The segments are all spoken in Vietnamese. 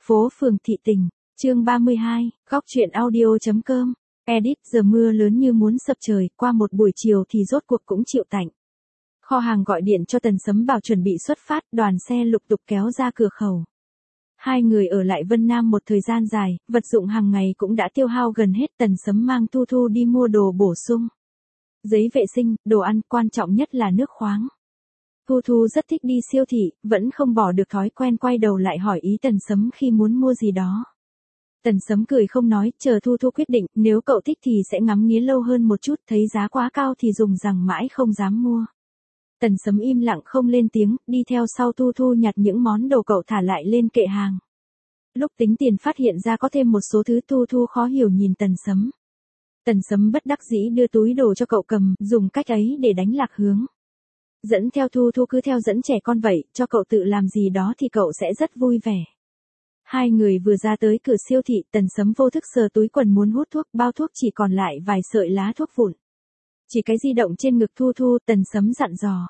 Phố phường thị tình, chương 32, góc truyện audio.com. Edit. Giờ mưa lớn như muốn sập trời, qua một buổi chiều thì rốt cuộc cũng chịu tạnh. Kho hàng gọi điện cho Tần Sấm bảo chuẩn bị xuất phát, đoàn xe lục tục kéo ra cửa khẩu. Hai người ở lại Vân Nam một thời gian dài, vật dụng hàng ngày cũng đã tiêu hao gần hết. Tần Sấm mang Thu Thu đi mua đồ bổ sung, giấy vệ sinh, đồ ăn, quan trọng nhất là nước khoáng. Thu Thu rất thích đi siêu thị, vẫn không bỏ được thói quen quay đầu lại hỏi ý Tần Sấm khi muốn mua gì đó. Tần Sấm cười không nói, chờ Thu Thu quyết định, nếu cậu thích thì sẽ ngắm nghía lâu hơn một chút, thấy giá quá cao thì dùng rằng mãi không dám mua. Tần Sấm im lặng không lên tiếng, đi theo sau Thu Thu nhặt những món đồ cậu thả lại lên kệ hàng. Lúc tính tiền phát hiện ra có thêm một số thứ. Thu Thu khó hiểu nhìn Tần Sấm. Tần Sấm bất đắc dĩ đưa túi đồ cho cậu cầm, dùng cách ấy để đánh lạc hướng. Dẫn theo Thu Thu cứ theo dẫn trẻ con vậy, cho cậu tự làm gì đó thì cậu sẽ rất vui vẻ. Hai người vừa ra tới cửa siêu thị, Tần Sấm vô thức sờ túi quần muốn hút thuốc, bao thuốc chỉ còn lại vài sợi lá thuốc vụn. Chỉ cái di động trên ngực Thu Thu, Tần Sấm dặn dò.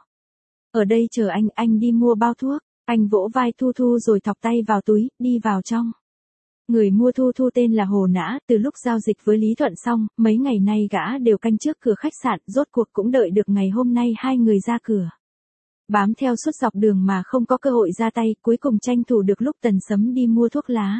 Ở đây chờ anh đi mua bao thuốc. Anh vỗ vai Thu Thu rồi thọc tay vào túi, đi vào trong. Người mua Thu Thu tên là Hồ Nã, từ lúc giao dịch với Lý Thuận xong, mấy ngày nay gã đều canh trước cửa khách sạn, rốt cuộc cũng đợi được ngày hôm nay hai người ra cửa. Bám theo suốt dọc đường mà không có cơ hội ra tay, cuối cùng tranh thủ được lúc Tần Sấm đi mua thuốc lá.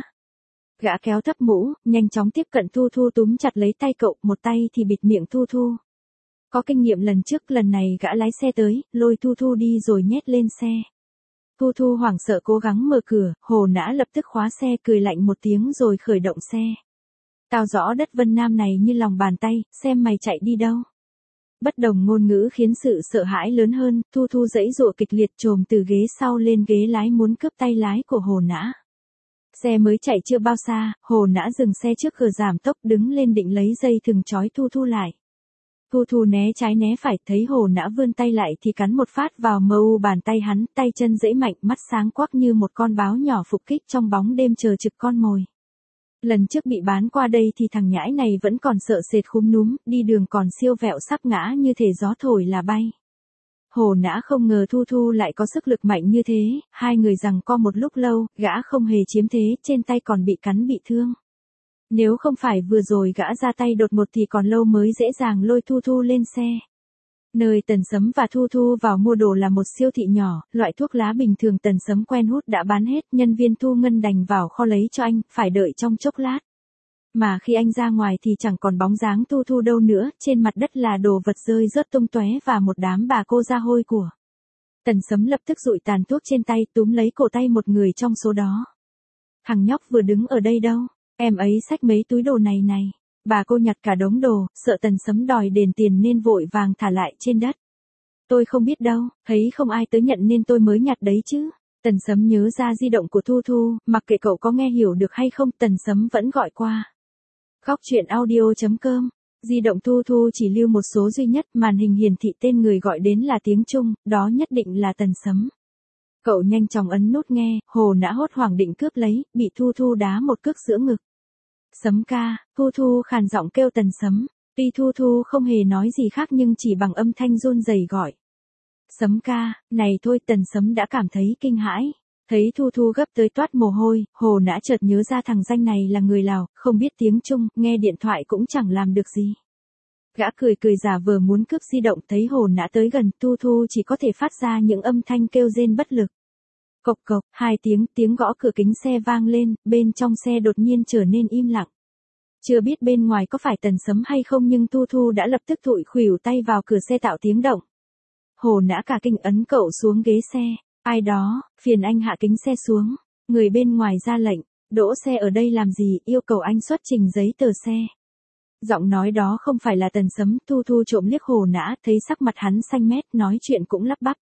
Gã kéo thấp mũ, nhanh chóng tiếp cận Thu Thu túm chặt lấy tay cậu, một tay thì bịt miệng Thu Thu. Có kinh nghiệm lần trước, lần này gã lái xe tới, lôi Thu Thu đi rồi nhét lên xe. Thu Thu hoảng sợ cố gắng mở cửa, Hồ Nã lập tức khóa xe, cười lạnh một tiếng rồi khởi động xe. Tao rõ đất Vân Nam này như lòng bàn tay, xem mày chạy đi đâu. Bất đồng ngôn ngữ khiến sự sợ hãi lớn hơn, Thu Thu giãy giụa kịch liệt chồm từ ghế sau lên ghế lái muốn cướp tay lái của Hồ Nã. Xe mới chạy chưa bao xa, Hồ Nã dừng xe trước cửa giảm tốc, đứng lên định lấy dây thừng trói Thu Thu lại. Thu Thu né trái né phải, thấy Hồ Nã vươn tay lại thì cắn một phát vào mu bàn tay hắn, tay chân giãy mạnh, mắt sáng quắc như một con báo nhỏ phục kích trong bóng đêm chờ trực con mồi. Lần trước bị bán qua đây thì thằng nhãi này vẫn còn sợ sệt khúm núm, đi đường còn siêu vẹo sắp ngã như thể gió thổi là bay. Hồ Nã không ngờ Thu Thu lại có sức lực mạnh như thế, hai người giằng co một lúc lâu, gã không hề chiếm thế, trên tay còn bị cắn bị thương. Nếu không phải vừa rồi gã ra tay đột ngột thì còn lâu mới dễ dàng lôi Thu Thu lên xe. Nơi Tần Sấm và Thu Thu vào mua đồ là một siêu thị nhỏ, loại thuốc lá bình thường Tần Sấm quen hút đã bán hết, nhân viên thu ngân đành vào kho lấy cho anh, phải đợi trong chốc lát. Mà khi anh ra ngoài thì chẳng còn bóng dáng Thu Thu đâu nữa, trên mặt đất là đồ vật rơi rớt tung tóe và một đám bà cô da hôi của. Tần Sấm lập tức dụi tàn thuốc trên tay, túm lấy cổ tay một người trong số đó. Thằng nhóc vừa đứng ở đây đâu, em ấy xách mấy túi đồ này này. Bà cô nhặt cả đống đồ, sợ Tần Sấm đòi đền tiền nên vội vàng thả lại trên đất. Tôi không biết đâu, thấy không ai tới nhận nên tôi mới nhặt đấy chứ. Tần Sấm nhớ ra di động của Thu Thu, mặc kệ cậu có nghe hiểu được hay không, Tần Sấm vẫn gọi qua. Góc truyện audio.com. Di động Thu Thu chỉ lưu một số duy nhất, màn hình hiển thị tên người gọi đến là tiếng Trung, đó nhất định là Tần Sấm. Cậu nhanh chóng ấn nút nghe, Hồ Nã hốt hoảng định cướp lấy, bị Thu Thu đá một cước giữa ngực. Sấm ca, Thu Thu khàn giọng kêu Tần Sấm, tuy Thu Thu không hề nói gì khác nhưng chỉ bằng âm thanh run rẩy gọi. Sấm ca, này thôi. Tần Sấm đã cảm thấy kinh hãi. Thấy Thu Thu gấp tới toát mồ hôi, Hồ Nã chợt nhớ ra thằng danh này là người Lào, không biết tiếng Trung, nghe điện thoại cũng chẳng làm được gì. Gã cười cười giả vờ muốn cướp di động, thấy Hồ Nã tới gần, Thu Thu chỉ có thể phát ra những âm thanh kêu rên bất lực. Cộc cộc, hai tiếng gõ cửa kính xe vang lên, bên trong xe đột nhiên trở nên im lặng. Chưa biết bên ngoài có phải Tần Sấm hay không nhưng Thu Thu đã lập tức thụi khuỷu tay vào cửa xe tạo tiếng động. Hồ Nã cả kinh ấn cậu xuống ghế xe. Ai đó, phiền anh hạ kính xe xuống. Người bên ngoài ra lệnh, đỗ xe ở đây làm gì, yêu cầu anh xuất trình giấy tờ xe. Giọng nói đó không phải là Tần Sấm. Thu Thu trộm liếc Hồ Nã, thấy sắc mặt hắn xanh mét, nói chuyện cũng lắp bắp.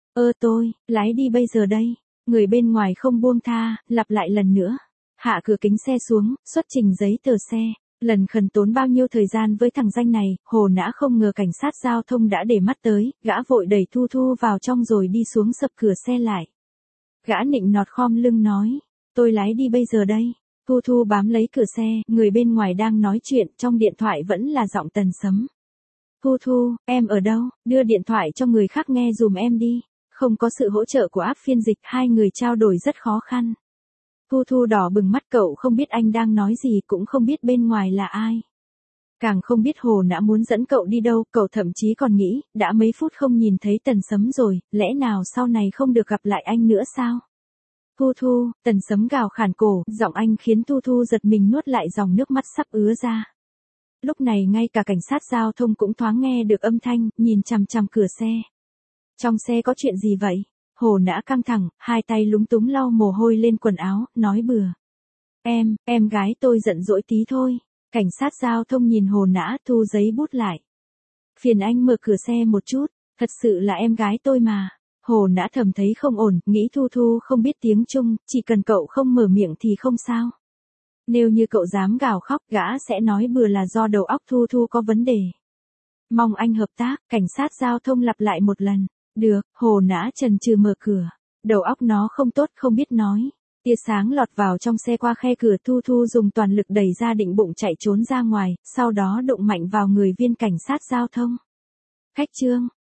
Tôi, lái đi bây giờ đây. Người bên ngoài không buông tha, lặp lại lần nữa. Hạ cửa kính xe xuống, xuất trình giấy tờ xe. Lần khẩn tốn bao nhiêu thời gian với thằng danh này, Hồ Nã không ngờ cảnh sát giao thông đã để mắt tới, gã vội đẩy Thu Thu vào trong rồi đi xuống sập cửa xe lại. Gã nịnh nọt khom lưng nói, tôi lái đi bây giờ đây. Thu Thu bám lấy cửa xe, người bên ngoài đang nói chuyện, trong điện thoại vẫn là giọng Tần Sấm. Thu Thu, em ở đâu, đưa điện thoại cho người khác nghe dùm em đi. Không có sự hỗ trợ của app phiên dịch, hai người trao đổi rất khó khăn. Thu Thu đỏ bừng mắt, cậu không biết anh đang nói gì, cũng không biết bên ngoài là ai. Càng không biết Hồ Nã muốn dẫn cậu đi đâu, cậu thậm chí còn nghĩ, đã mấy phút không nhìn thấy Tần Sấm rồi, lẽ nào sau này không được gặp lại anh nữa sao? Thu Thu, Tần Sấm gào khản cổ, giọng anh khiến Thu Thu giật mình nuốt lại dòng nước mắt sắp ứa ra. Lúc này ngay cả cảnh sát giao thông cũng thoáng nghe được âm thanh, nhìn chằm chằm cửa xe. Trong xe có chuyện gì vậy? Hồ Nã căng thẳng, hai tay lúng túng lau mồ hôi lên quần áo, nói bừa. Em gái tôi giận dỗi tí thôi. Cảnh sát giao thông nhìn Hồ Nã, thu giấy bút lại. Phiền anh mở cửa xe một chút, thật sự là em gái tôi mà. Hồ Nã thầm thấy không ổn, nghĩ Thu Thu không biết tiếng Trung, chỉ cần cậu không mở miệng thì không sao. Nếu như cậu dám gào khóc, gã sẽ nói bừa là do đầu óc Thu Thu có vấn đề. Mong anh hợp tác, cảnh sát giao thông lặp lại một lần. Được, Hồ Nã chần chừ mở cửa. Đầu óc nó không tốt, không biết nói. Tia sáng lọt vào trong xe qua khe cửa, Thu Thu dùng toàn lực đẩy ra định bụng chạy trốn ra ngoài, sau đó đụng mạnh vào người viên cảnh sát giao thông. Khách Trương,